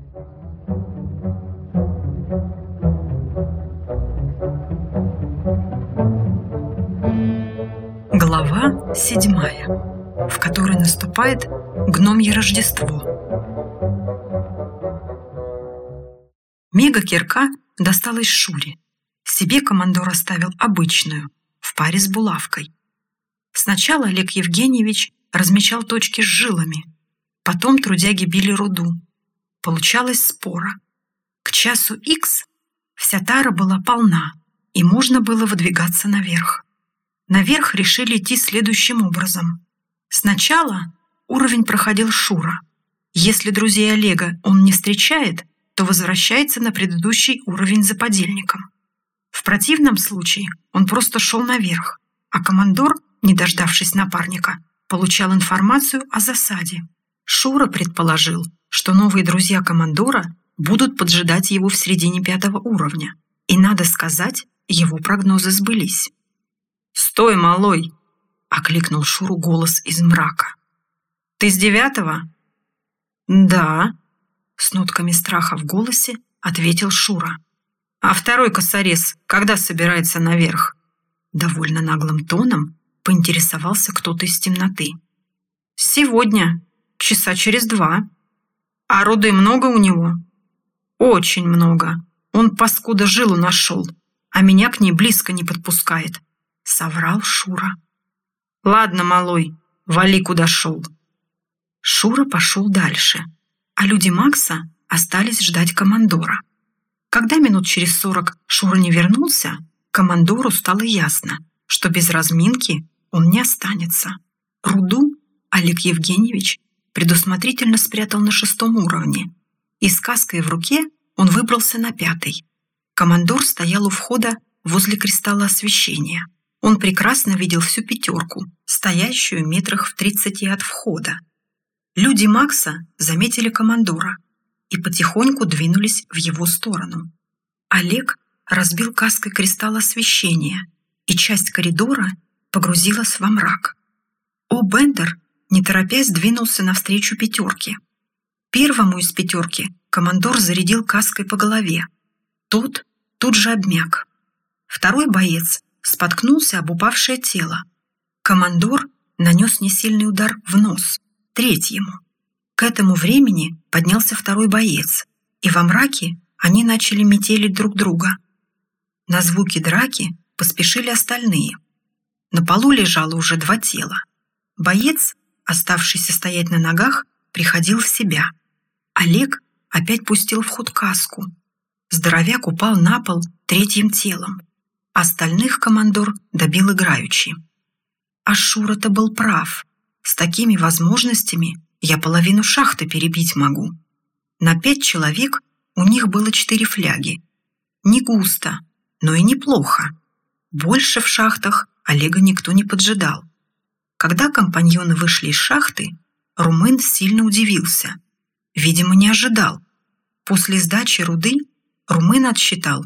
Глава 7, в которой наступает гномье Рождество. Мега-кирка досталась Шуре. Себе командор оставил обычную, в паре с булавкой. Сначала Олег Евгеньевич размечал точки с жилами, потом трудяги били руду. Получалась спора. К часу Х вся тара была полна, и можно было выдвигаться наверх. Наверх решили идти следующим образом. Сначала уровень проходил Шура. Если друзей Олега он не встречает, то возвращается на предыдущий уровень за подельником. В противном случае он просто шел наверх, а командор, не дождавшись напарника, получал информацию о засаде. Шура предположил, что новые друзья командора будут поджидать его в середине 5-го уровня. И, надо сказать, его прогнозы сбылись. «Стой, малой!» — окликнул Шуру голос из мрака. «Ты с 9-го?» «Да», — с нотками страха в голосе ответил Шура. «А второй косорез когда собирается наверх?» Довольно наглым тоном поинтересовался кто-то из темноты. «Сегодня, часа через 2. А руды много у него?» «Очень много. Он, паскуда, жилу нашел, а меня к ней близко не подпускает», — соврал Шура. «Ладно, малой, вали, куда шел». Шура пошел дальше, а люди Макса остались ждать командора. Когда минут через 40 Шура не вернулся, командору стало ясно, что без разминки он не останется. Руду Олег Евгеньевич предусмотрительно спрятал на 6-м уровне, и с каской в руке он выбрался на 5-й. Командор стоял у входа возле кристалла освещения. Он прекрасно видел всю 5-ку, стоящую метрах в 30 от входа. Люди Макса заметили командора и потихоньку двинулись в его сторону. Олег разбил каской кристалл освещения, и часть коридора погрузилась во мрак. Бендер, не торопясь, двинулся навстречу 5-ке. Первому из 5-ки командор зарядил каской по голове. Тот тут же обмяк. Второй боец споткнулся об упавшее тело. Командор нанес несильный удар в нос 3-му. К этому времени поднялся 2-й боец, и во мраке они начали метелить друг друга. На звуки драки поспешили остальные. На полу лежало уже 2 тела. Боец, оставшийся стоять на ногах, приходил в себя. Олег опять пустил в ход каску. Здоровяк упал на пол 3-м телом. Остальных командор добил играючи. А Шура-то был прав. С такими возможностями я половину шахты перебить могу. На 5 человек у них было 4 фляги. Не густо, но и неплохо. Больше в шахтах Олега никто не поджидал. Когда компаньоны вышли из шахты, румын сильно удивился. Видимо, не ожидал. После сдачи руды румын отсчитал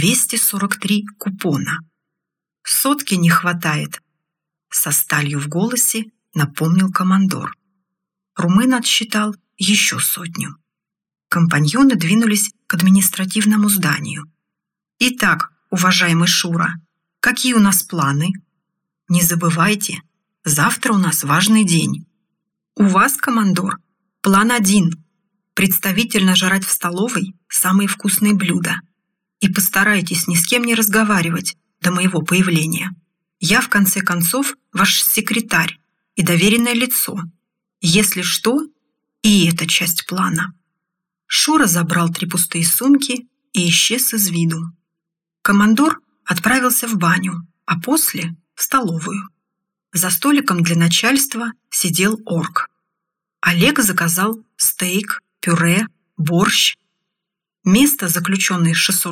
243 купона. «Сотки не хватает», — со сталью в голосе напомнил командор. Румын отсчитал еще 100. Компаньоны двинулись к административному зданию. «Итак, уважаемый Шура, какие у нас планы? Не забывайте, завтра у нас важный день. У вас, командор, план 1. Представительно жрать в столовой самые вкусные блюда. И постарайтесь ни с кем не разговаривать до моего появления. Я, в конце концов, ваш секретарь и доверенное лицо. Если что, и это часть плана». Шура забрал 3 пустые сумки и исчез из виду. Командор отправился в баню, а после — в столовую. За столиком для начальства сидел орк. Олег заказал стейк, пюре, борщ. Место заключенный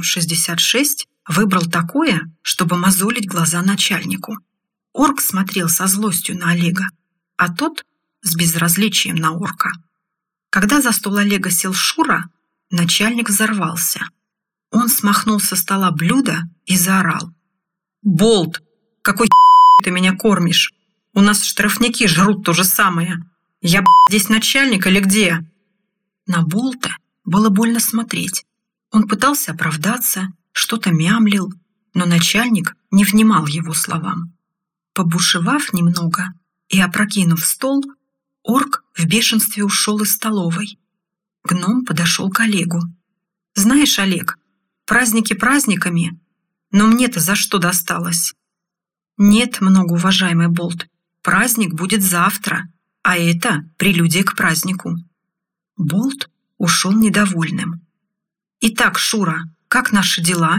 666 выбрал такое, чтобы мозолить глаза начальнику. Орк смотрел со злостью на Олега, а тот с безразличием на орка. Когда за стол Олега сел Шура, начальник взорвался. Он смахнул со стола блюдо и заорал: «Болт, какой ты меня кормишь? У нас штрафники жрут то же самое. Я, здесь начальник или где?» На Болта было больно смотреть. Он пытался оправдаться, что-то мямлил, но начальник не внимал его словам. Побушевав немного и опрокинув стол, орк в бешенстве ушел из столовой. Гном подошел к Олегу. «Знаешь, Олег, праздники праздниками, но мне-то за что досталось?» «Нет, многоуважаемый Болт, праздник будет завтра, а это прелюдия к празднику». Болт ушел недовольным. «Итак, Шура, как наши дела?»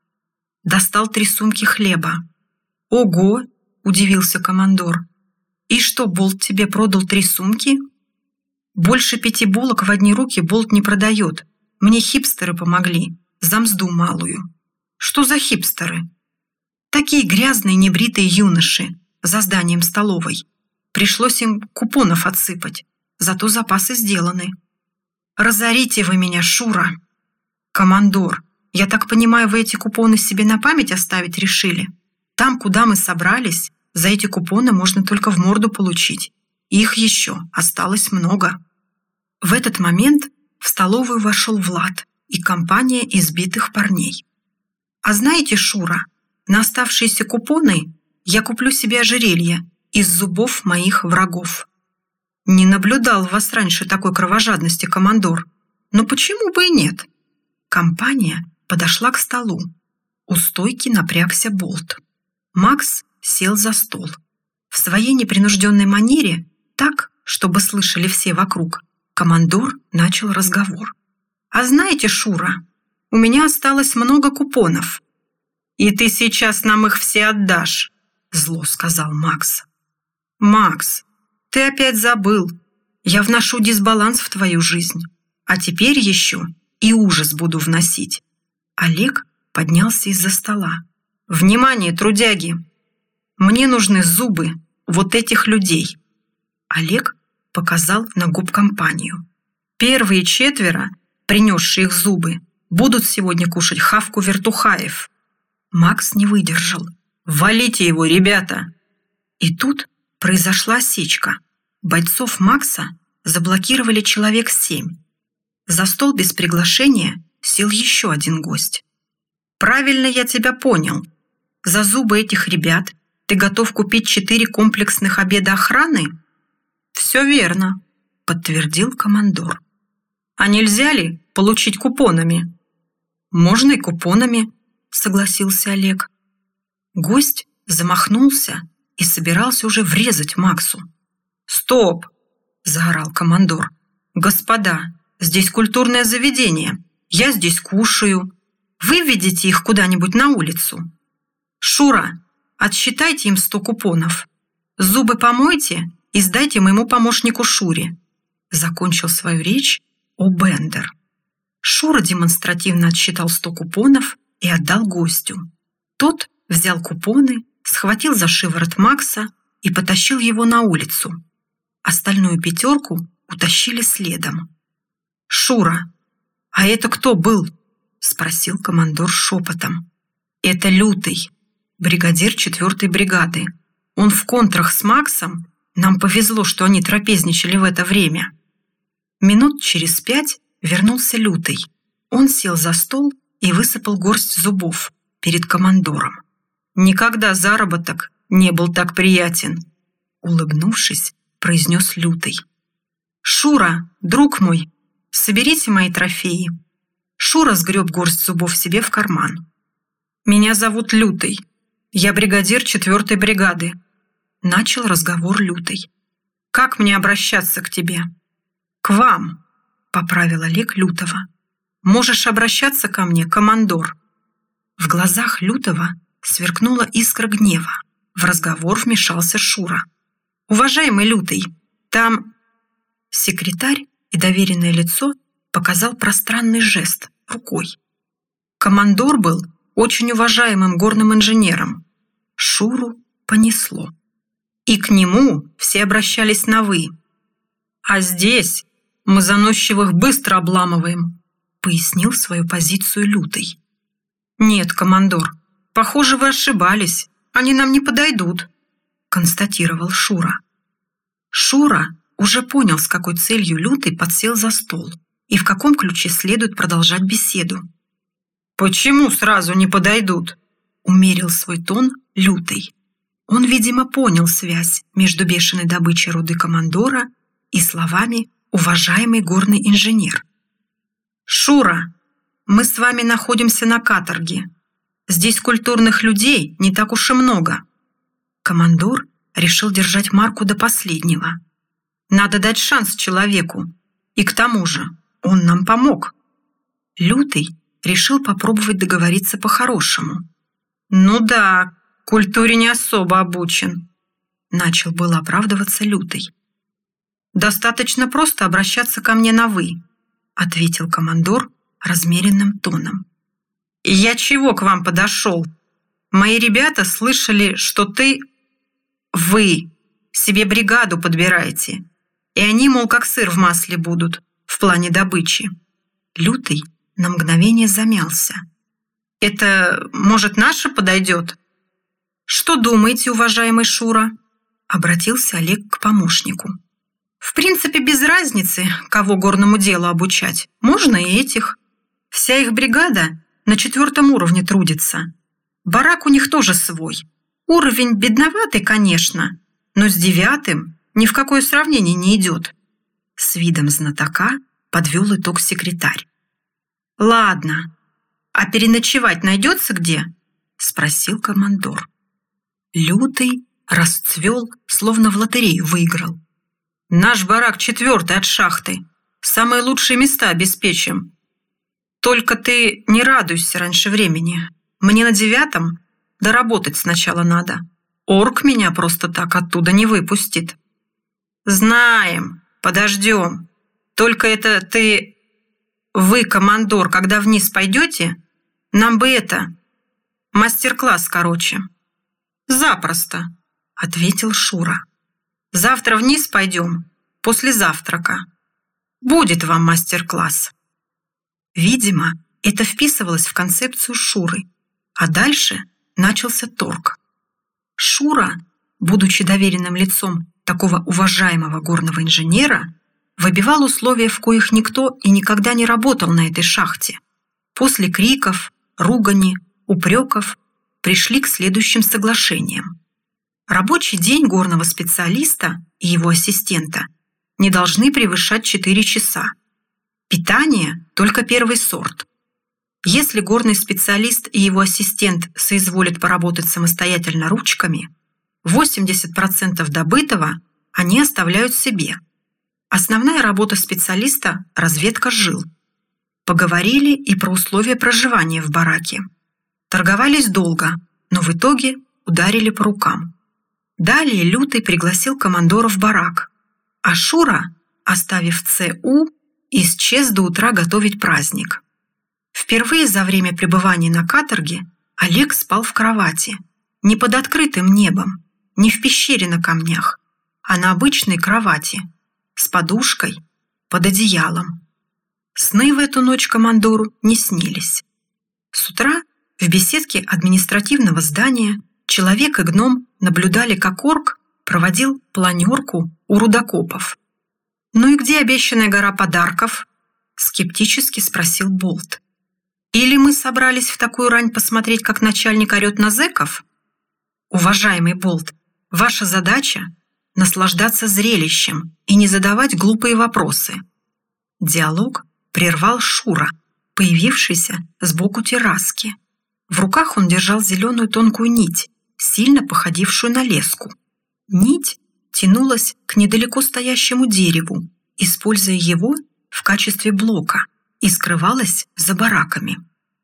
Достал 3 сумки хлеба. «Ого!» – удивился командор. «И что, Болт тебе продал 3 сумки?» «Больше 5 булок в одни руки Болт не продает. Мне хипстеры помогли, за мзду малую». «Что за хипстеры?» «Такие грязные небритые юноши за зданием столовой. Пришлось им купонов отсыпать, зато запасы сделаны». «Разорите вы меня, Шура!» «Командор, я так понимаю, вы эти купоны себе на память оставить решили? Там, куда мы собрались, за эти купоны можно только в морду получить. Их еще осталось много». В этот момент в столовую вошел Влад и компания избитых парней. «А знаете, Шура, на оставшиеся купоны я куплю себе ожерелье из зубов моих врагов». «Не наблюдал в вас раньше такой кровожадности, командор. Но почему бы и нет?» Компания подошла к столу. У стойки напрягся Болт. Макс сел за стол. В своей непринужденной манере, так, чтобы слышали все вокруг, командор начал разговор. «А знаете, Шура, у меня осталось много купонов». «И ты сейчас нам их все отдашь», — зло сказал Макс. «Макс, ты опять забыл. Я вношу дисбаланс в твою жизнь. А теперь еще и ужас буду вносить». Олег поднялся из-за стола. «Внимание, трудяги! Мне нужны зубы вот этих людей». Олег показал на губкомпанию. «Первые 4, принесшие их зубы, будут сегодня кушать хавку вертухаев». Макс не выдержал. «Валите его, ребята!» И тут произошла осечка. Бойцов Макса заблокировали человек 7. За стол без приглашения сел еще один гость. «Правильно я тебя понял. За зубы этих ребят ты готов купить 4 комплексных обеда охраны?» «Все верно», — подтвердил командор. «А нельзя ли получить купонами?» «Можно и купонами», — согласился Олег. Гость замахнулся и собирался уже врезать Максу. «Стоп!» — заорал командор. «Господа, здесь культурное заведение. Я здесь кушаю. Выведите их куда-нибудь на улицу. Шура, отсчитайте им 100 купонов. Зубы помойте и сдайте моему помощнику Шуре». Закончил свою речь О'Бендер. Шура демонстративно отсчитал 100 купонов и отдал гостю. Тот взял купоны, схватил за шиворот Макса и потащил его на улицу. Остальную 5 утащили следом. «Шура, а это кто был?» — спросил командор шепотом. «Это Лютый, бригадир 4-й бригады. Он в контрах с Максом. Нам повезло, что они трапезничали в это время». Минут через 5 вернулся Лютый. Он сел за стол и высыпал горсть зубов перед командором. «Никогда заработок не был так приятен», — улыбнувшись, произнес Лютый. «Шура, друг мой, соберите мои трофеи». Шура сгреб горсть зубов себе в карман. «Меня зовут Лютый. Я бригадир 4-й бригады», — начал разговор Лютый. «Как мне обращаться к тебе?» «К вам», — поправил Олег Лютого. «Можешь обращаться ко мне, командор». В глазах Лютого сверкнула искра гнева. В разговор вмешался Шура. «Уважаемый Лютый, там...» Секретарь и доверенное лицо показал пространный жест рукой. Командор был очень уважаемым горным инженером. Шуру понесло. И к нему все обращались на «вы». «А здесь мы заносчивых быстро обламываем», пояснил свою позицию Лютый. «Нет, командор, похоже, вы ошибались. Они нам не подойдут», констатировал Шура. Шура уже понял, с какой целью Лютый подсел за стол. и в каком ключе следует продолжать беседу. «Почему сразу не подойдут?» — умерил свой тон Лютый. Он, видимо, понял связь между бешеной добычей руды командора и словами «уважаемый горный инженер». «Шура, мы с вами находимся на каторге. Здесь культурных людей не так уж и много». Командор решил держать марку до последнего. «Надо дать шанс человеку. И к тому же он нам помог». Лютый решил попробовать договориться по-хорошему. «Ну да, культуре не особо обучен», — начал было оправдываться Лютый. «Достаточно просто обращаться ко мне на «вы», — ответил командор размеренным тоном. «Я чего к вам подошел? Мои ребята слышали, что вы себе бригаду подбираете, и они, мол, как сыр в масле будут в плане добычи». Лютый на мгновение замялся. «Это, может, наша подойдет?» «Что думаете, уважаемый Шура?» — обратился Олег к помощнику. «В принципе, без разницы, кого горному делу обучать. Можно и этих. Вся их бригада на 4 уровне трудится. Барак у них тоже свой. Уровень бедноватый, конечно, но с 9 ни в какое сравнение не идет». С видом знатока подвел итог секретарь. «Ладно, а переночевать найдется где?» — спросил командор. Лютый расцвел, словно в лотерею выиграл. «Наш барак 4-й от шахты. Самые лучшие места обеспечим. Только ты не радуйся раньше времени. Мне на 9 доработать сначала надо. Орк меня просто так оттуда не выпустит». «Знаем, подождем. Только это вы, командор, когда вниз пойдете, нам бы мастер-класс, короче». «Запросто», — ответил Шура. «Завтра вниз пойдем, после завтрака. Будет вам мастер-класс». Видимо, это вписывалось в концепцию Шуры, а дальше начался торг. Шура, будучи доверенным лицом такого уважаемого горного инженера, выбивал условия, в коих никто и никогда не работал на этой шахте. После криков, ругани, упреков пришли к следующим соглашениям. Рабочий день горного специалиста и его ассистента не должны превышать 4 часа. Питание – только первый сорт. Если горный специалист и его ассистент соизволят поработать самостоятельно ручками, 80% добытого они оставляют себе. Основная работа специалиста – разведка жил. Поговорили и про условия проживания в бараке. Торговались долго, но в итоге ударили по рукам. Далее Лютый пригласил командора в барак, а Шура, оставив ЦУ, исчез до утра готовить праздник. Впервые за время пребывания на каторге Олег спал в кровати, не под открытым небом, не в пещере на камнях, а на обычной кровати, с подушкой, под одеялом. Сны в эту ночь командору не снились. С утра в беседке административного здания человек и гном наблюдали, как орк проводил планерку у рудокопов. «Ну и где обещанная гора подарков?» — скептически спросил Болт. «Или мы собрались в такую рань посмотреть, как начальник орет на зэков?» «Уважаемый Болт, ваша задача — наслаждаться зрелищем и не задавать глупые вопросы». Диалог прервал Шура, появившийся сбоку терраски. В руках он держал зеленую тонкую нить, сильно походившую на леску. Нить тянулась к недалеко стоящему дереву, используя его в качестве блока, и скрывалась за бараками.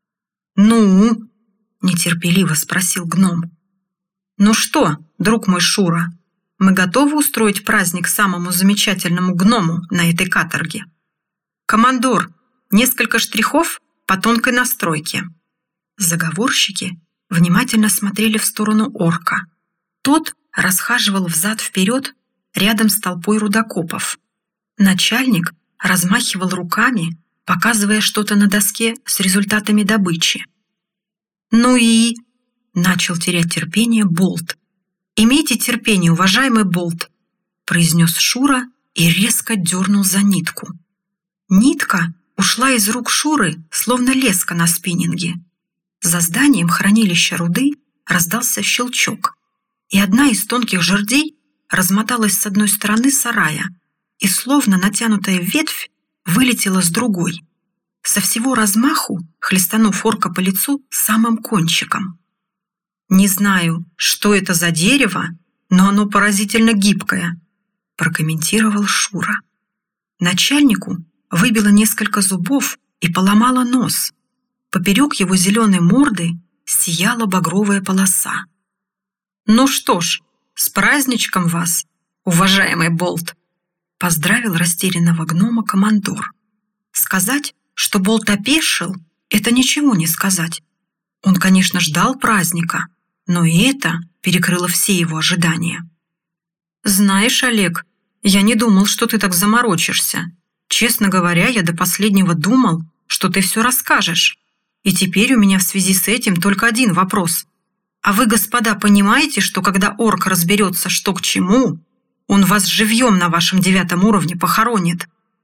«Ну?» — нетерпеливо спросил гном. «Ну что, друг мой Шура, мы готовы устроить праздник самому замечательному гному на этой каторге? Командор, несколько штрихов по тонкой настройке». Заговорщики внимательно смотрели в сторону орка. Тот расхаживал взад-вперед рядом с толпой рудокопов. Начальник размахивал руками, показывая что-то на доске с результатами добычи. «Ну и...» — начал терять терпение Болт. «Имейте терпение, уважаемый Болт», — произнес Шура и резко дернул за нитку. Нитка ушла из рук Шуры, словно леска на спиннинге. За зданием хранилища руды раздался щелчок, и одна из тонких жердей размоталась с одной стороны сарая и, словно натянутая ветвь, вылетела с другой, со всего размаху хлестанув орка по лицу самым кончиком. «Не знаю, что это за дерево, но оно поразительно гибкое», — прокомментировал Шура. Начальнику выбило несколько зубов и поломало нос. Поперек его зеленой морды сияла багровая полоса. «Ну что ж, с праздничком вас, уважаемый Болт!» — поздравил растерянного гнома командор. Сказать, что Болт опешил, это ничего не сказать. Он, конечно, ждал праздника, но и это перекрыло все его ожидания. «Знаешь, Олег, я не думал, что ты так заморочишься. Честно говоря, я до последнего думал, что ты все расскажешь. И теперь у меня в связи с этим только один вопрос. А вы, господа, понимаете, что когда орк разберется, что к чему, он вас живьем на вашем 9 уровне похоронит?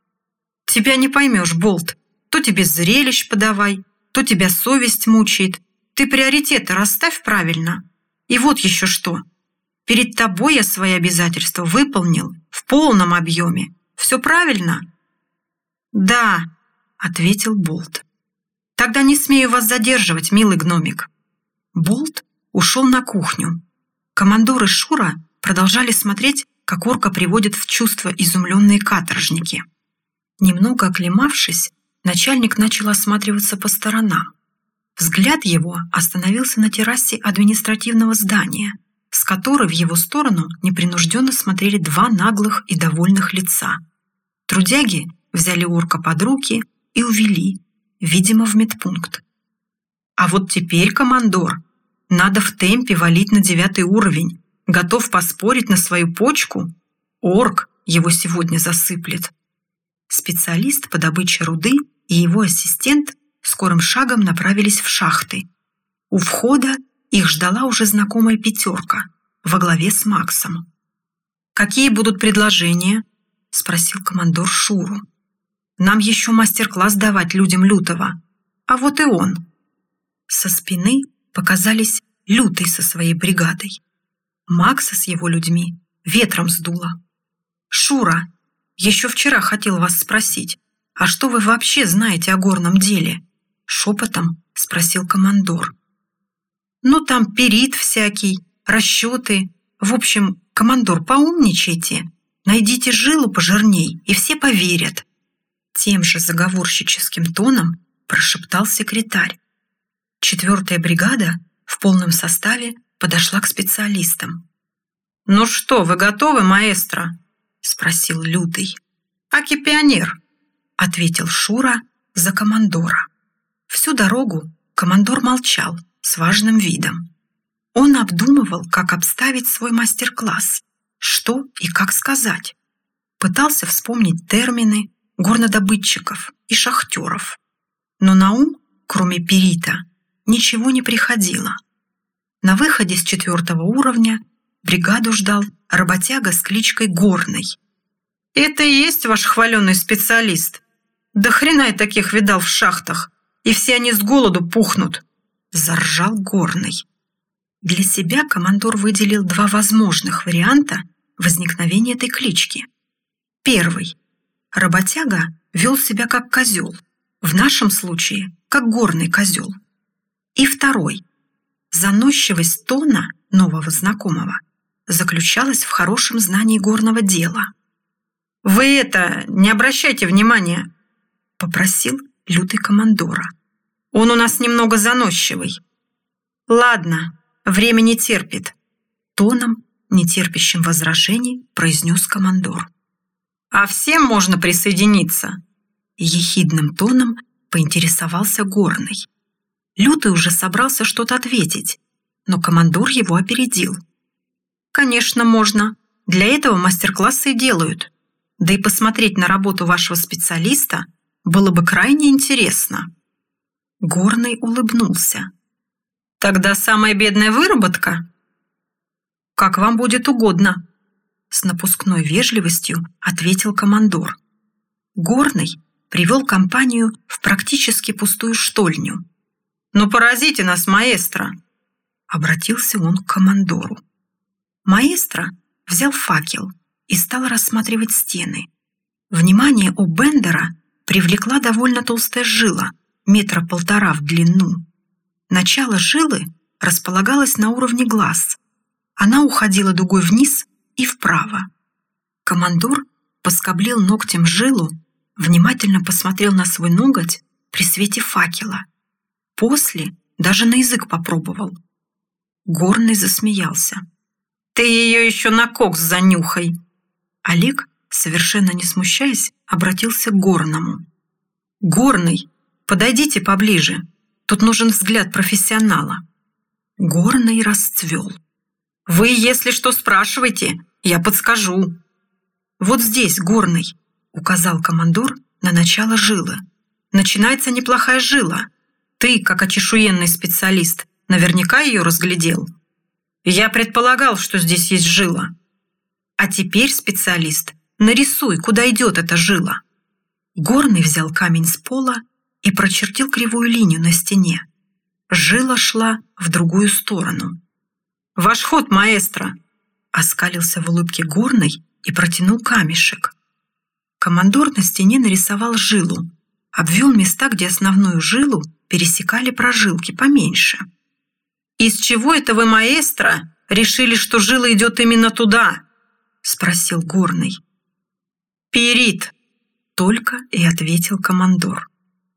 Тебя не поймешь, Болт. То тебе зрелищ подавай, то тебя совесть мучает. Ты приоритеты расставь правильно. И вот еще что. Перед тобой я свои обязательства выполнил в полном объеме. Все правильно?» «Да», — ответил Болт. «Тогда не смею вас задерживать, милый гномик». Болт ушел на кухню. Командор и Шура продолжали смотреть, как орка приводят в чувство изумленные каторжники. Немного оклемавшись, начальник начал осматриваться по сторонам. Взгляд его остановился на террасе административного здания, с которой в его сторону непринужденно смотрели два наглых и довольных лица. Трудяги взяли орка под руки и увели, видимо, в медпункт. «А вот теперь, командор, надо в темпе валить на 9 уровень. Готов поспорить на свою почку? Орк его сегодня засыплет». Специалист по добыче руды и его ассистент скорым шагом направились в шахты. У входа их ждала уже знакомая пятерка во главе с Максом. «Какие будут предложения?» — спросил командор Шуру. «Нам еще мастер-класс давать людям Лютого. А вот и он». Со спины показались Лютый со своей бригадой. Макса с его людьми ветром сдуло. «Шура, еще вчера хотел вас спросить, а что вы вообще знаете о горном деле?» — шепотом спросил командор. «Ну, там перит всякий, расчеты. В общем, командор, поумничайте. Найдите жилу пожирней, и все поверят». Тем же заговорщическим тоном прошептал секретарь. 4-я бригада в полном составе подошла к специалистам. «Ну что, вы готовы, маэстро?» — спросил Лютый. «Аки пионер», — ответил Шура за командора. Всю дорогу командор молчал с важным видом. Он обдумывал, как обставить свой мастер-класс, что и как сказать. Пытался вспомнить термины горнодобытчиков и шахтеров. Но на ум, кроме перита, ничего не приходило. На выходе с 4 уровня бригаду ждал работяга с кличкой Горный. «Это и есть ваш хваленый специалист? Да хрена я таких видал в шахтах, и все они с голоду пухнут!» — заржал Горный. Для себя командор выделил 2 возможных варианта возникновения этой клички. Первый. Работяга вел себя как козел, в нашем случае как горный козел. И второй. Заносчивость тона нового знакомого заключалась в хорошем знании горного дела. «Вы не обращайте внимания», — попросил Лютый командора. «Он у нас немного заносчивый». «Ладно, время не терпит», — тоном, нетерпящим возражений, произнес командор. «А всем можно присоединиться?» — ехидным тоном поинтересовался Горный. Лютый уже собрался что-то ответить, но командор его опередил. «Конечно, можно. Для этого мастер-классы и делают. Да и посмотреть на работу вашего специалиста было бы крайне интересно». Горный улыбнулся. «Тогда самая бедная выработка?» «Как вам будет угодно», — с напускной вежливостью ответил командор. Горный привел компанию в практически пустую штольню. «Ну, поразите нас, маэстро!» — обратился он к командору. Маэстро взял факел и стал рассматривать стены. Внимание у Бендера привлекла довольно толстая жила, 1,5 метра в длину. Начало жилы располагалось на уровне глаз. Она уходила дугой вниз и вправо. Командор поскоблил ногтем жилу, внимательно посмотрел на свой ноготь при свете факела. После даже на язык попробовал. Горный засмеялся. «Ты ее еще на кокс занюхай!» Олег, совершенно не смущаясь, обратился к Горному. «Горный, подойдите поближе. Тут нужен взгляд профессионала». Горный расцвел. «Вы, если что, спрашивайте, я подскажу». «Вот здесь, Горный», — указал командор на начало жилы. «Начинается неплохая жила. Ты, как очешуенный специалист, наверняка ее разглядел. Я предполагал, что здесь есть жила. А теперь, специалист, нарисуй, куда идет эта жила». Горный взял камень с пола и прочертил кривую линию на стене. Жила шла в другую сторону. «Ваш ход, маэстро!» — оскалился в улыбке Горный и протянул камешек. Командор на стене нарисовал жилу, обвел места, где основную жилу пересекали прожилки поменьше. «Из чего это вы, маэстро, решили, что жила идет именно туда?» — спросил Горный. «Перит!» — только и ответил командор.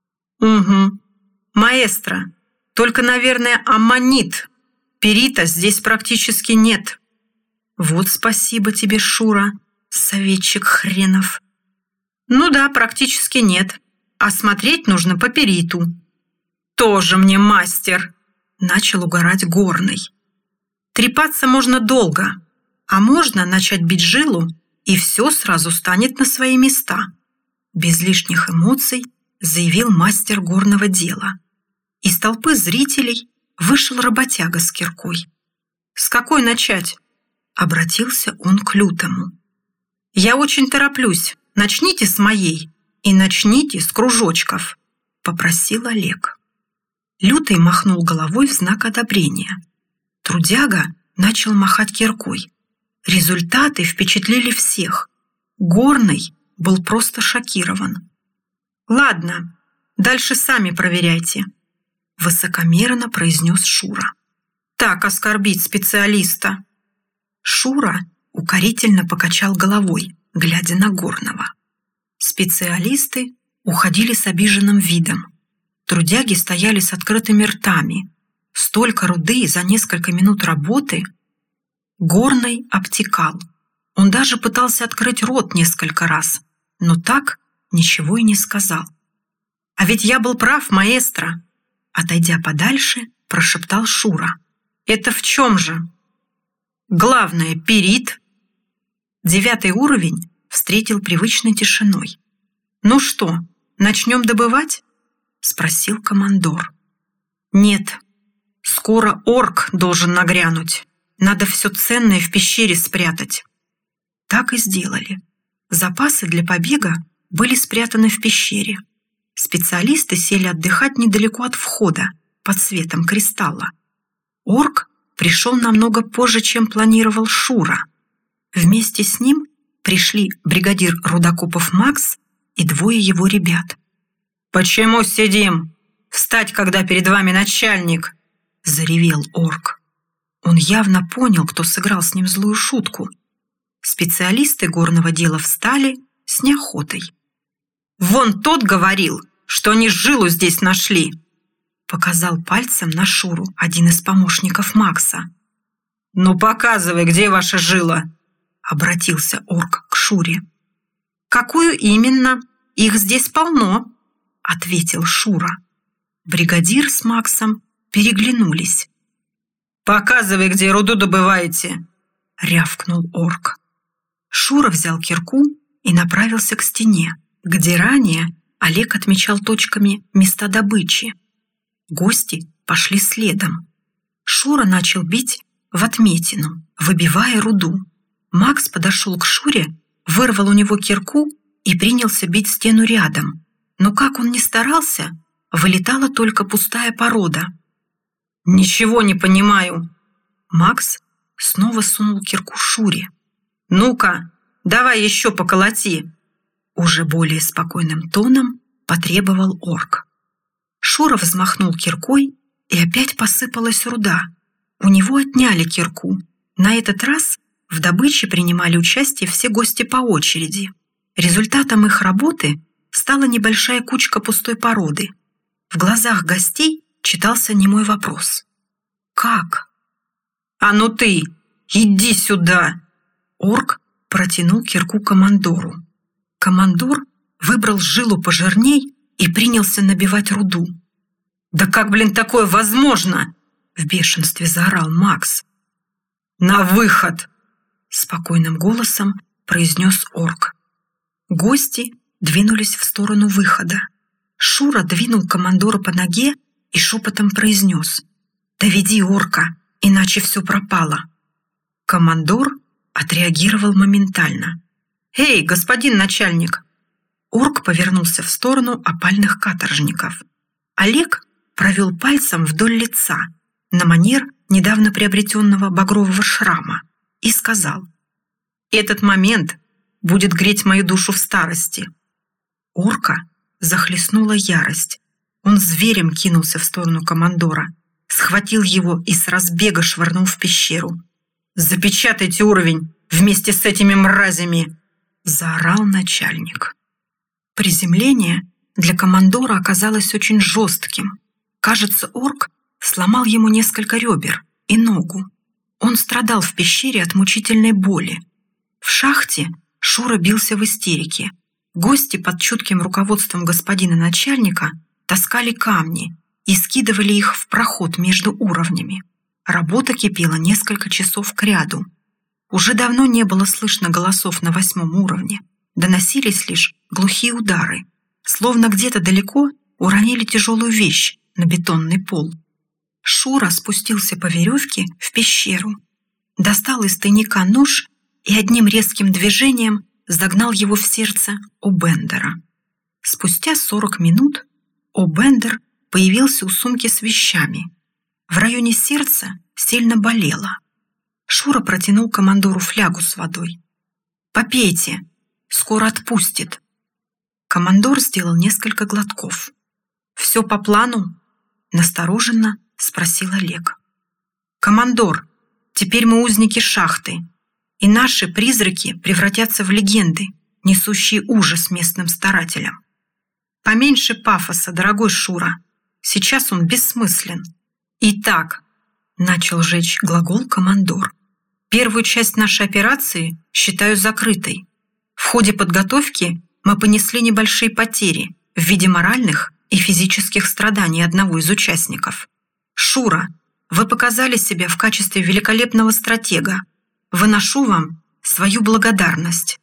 «Угу. Маэстро, только, наверное, аммонит. Перита здесь практически нет». «Вот спасибо тебе, Шура, советчик хренов». «Ну да, практически нет. А смотреть нужно по периту». «Тоже мне мастер!» — начал угорать Горный. «Трепаться можно долго, а можно начать бить жилу, и все сразу станет на свои места», — без лишних эмоций заявил мастер горного дела. Из толпы зрителей вышел работяга с киркой. «С какой начать?» — обратился он к Лютому. «Я очень тороплюсь. Начните с моей и начните с кружочков», — попросил Олег. Лютый махнул головой в знак одобрения. Трудяга начал махать киркой. Результаты впечатлили всех. Горный был просто шокирован. «Ладно, дальше сами проверяйте», — высокомерно произнес Шура. «Так оскорбить специалиста». Шура укорительно покачал головой, глядя на Горного. Специалисты уходили с обиженным видом. Трудяги стояли с открытыми ртами. Столько руды за несколько минут работы. Горный обтекал. Он даже пытался открыть рот несколько раз, но так ничего и не сказал. «А ведь я был прав, маэстро!» Отойдя подальше, прошептал Шура. «Это в чем же?» «Главное, перит». 9 уровень встретил привычной тишиной. «Ну что, начнем добывать?» — спросил командор. «Нет, скоро орк должен нагрянуть. Надо все ценное в пещере спрятать». Так и сделали. Запасы для побега были спрятаны в пещере. Специалисты сели отдыхать недалеко от входа, под светом кристалла. Орк пришел намного позже, чем планировал Шура. Вместе с ним пришли бригадир рудокопов Макс и 2 его ребят. «Почему сидим? Встать, когда перед вами начальник!» — заревел орк. Он явно понял, кто сыграл с ним злую шутку. Специалисты горного дела встали с неохотой. «Вон тот говорил, что они жилу здесь нашли!» — показал пальцем на Шуру один из помощников Макса. «Ну показывай, где ваша жила!» — обратился орк к Шуре. «Какую именно? Их здесь полно!» — ответил Шура. Бригадир с Максом переглянулись. «Показывай, где руду добываете!» — рявкнул орк. Шура взял кирку и направился к стене, где ранее Олег отмечал точками места добычи. Гости пошли следом. Шура начал бить в отметину, выбивая руду. Макс подошел к Шуре, вырвал у него кирку и принялся бить стену рядом. Но как он ни старался, вылетала только пустая порода. «Ничего не понимаю». Макс снова сунул кирку Шуре. «Ну-ка, давай еще поколоти!» Уже более спокойным тоном потребовал орк. Шура взмахнул киркой, и опять посыпалась руда. У него отняли кирку. На этот раз в добыче принимали участие все гости по очереди. Результатом их работы стала небольшая кучка пустой породы. В глазах гостей читался немой вопрос. «Как?» «А ну ты, иди сюда!» Орк протянул кирку командору. Командор выбрал жилу пожирней и принялся набивать руду. «Да как, блин, такое возможно?» В бешенстве заорал Макс. «На выход!» Спокойным голосом произнес орк. Гости двинулись в сторону выхода. Шура двинул командора по ноге и шепотом произнес: «Доведи орка, иначе все пропало». Командор отреагировал моментально. «Эй, господин начальник!» Орк повернулся в сторону опальных каторжников. Олег провел пальцем вдоль лица, на манер недавно приобретенного багрового шрама, и сказал: «Этот момент будет греть мою душу в старости». Орка захлестнула ярость. Он зверем кинулся в сторону командора, схватил его и с разбега швырнул в пещеру. «Запечатайте уровень вместе с этими мразями!» — заорал начальник. Приземление для командора оказалось очень жестким. Кажется, орк сломал ему несколько ребер и ногу. Он страдал в пещере от мучительной боли. В шахте Шура бился в истерике. Гости под чутким руководством господина начальника таскали камни и скидывали их в проход между уровнями. Работа кипела несколько часов кряду. Уже давно не было слышно голосов на 8-м уровне. Доносились лишь глухие удары, словно где-то далеко уронили тяжелую вещь на бетонный пол. Шура спустился по веревке в пещеру, достал из тайника нож и одним резким движением загнал его в сердце Обендера. Спустя 40 минут Обендер появился у сумки с вещами. В районе сердца сильно болело. Шура протянул командору флягу с водой. «Попейте, скоро отпустит». Командор сделал несколько глотков. «Все по плану?» — настороженно спросил Олег. «Командор, теперь мы узники шахты, и наши призраки превратятся в легенды, несущие ужас местным старателям. Поменьше пафоса, дорогой Шура, сейчас он бессмыслен. Итак», — начал жечь глагол командор, «первую часть нашей операции считаю закрытой. В ходе подготовки мы понесли небольшие потери в виде моральных и физических страданий одного из участников. Шура, вы показали себя в качестве великолепного стратега. Выношу вам свою благодарность».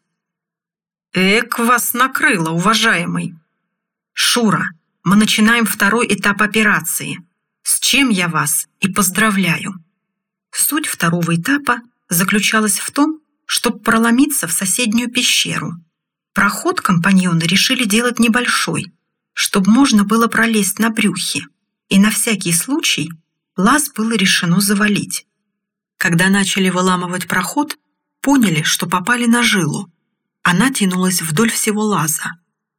«Эк, вас накрыло, уважаемый!» «Шура, мы начинаем второй этап операции, с чем я вас и поздравляю». Суть второго этапа заключалась в том, чтобы проломиться в соседнюю пещеру. Проход компаньоны решили делать небольшой, чтобы можно было пролезть на брюхе, и на всякий случай лаз было решено завалить. Когда начали выламывать проход, поняли, что попали на жилу. Она тянулась вдоль всего лаза.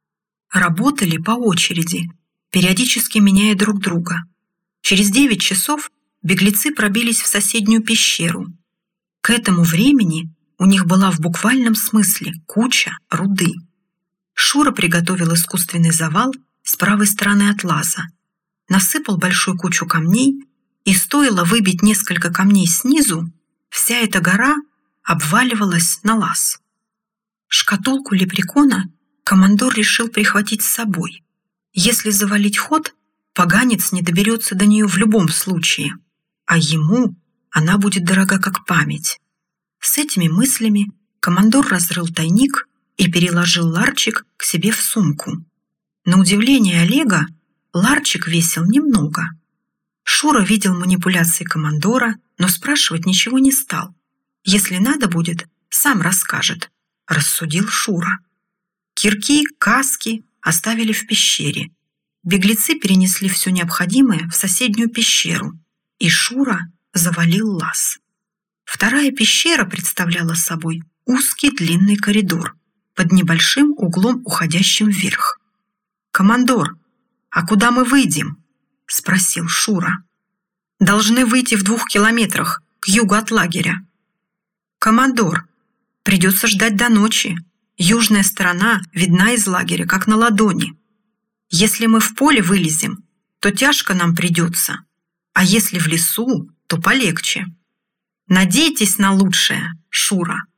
Работали по очереди, периодически меняя друг друга. Через 9 часов беглецы пробились в соседнюю пещеру. К этому времени у них была в буквальном смысле куча руды. Шура приготовил искусственный завал с правой стороны от лаза, насыпал большую кучу камней, и стоило выбить несколько камней снизу, вся эта гора обваливалась на лаз. Шкатулку лепрекона командор решил прихватить с собой. Если завалить ход, поганец не доберется до нее в любом случае, а ему она будет дорога как память. С этими мыслями командор разрыл тайник и переложил ларчик к себе в сумку. На удивление Олега, ларчик весил немного. Шура видел манипуляции командора, но спрашивать ничего не стал. Если надо будет, сам расскажет, рассудил Шура. Кирки, каски оставили в пещере. Беглецы перенесли все необходимое в соседнюю пещеру, и Шура завалил лаз. Вторая пещера представляла собой узкий длинный коридор под небольшим углом, уходящим вверх. «Командор, а куда мы выйдем?» – спросил Шура. «Должны выйти в 2 километрах к югу от лагеря». «Командор, придется ждать до ночи. Южная сторона видна из лагеря, как на ладони. Если мы в поле вылезем, то тяжко нам придется, а если в лесу, то полегче. Надейтесь на лучшее, Шура».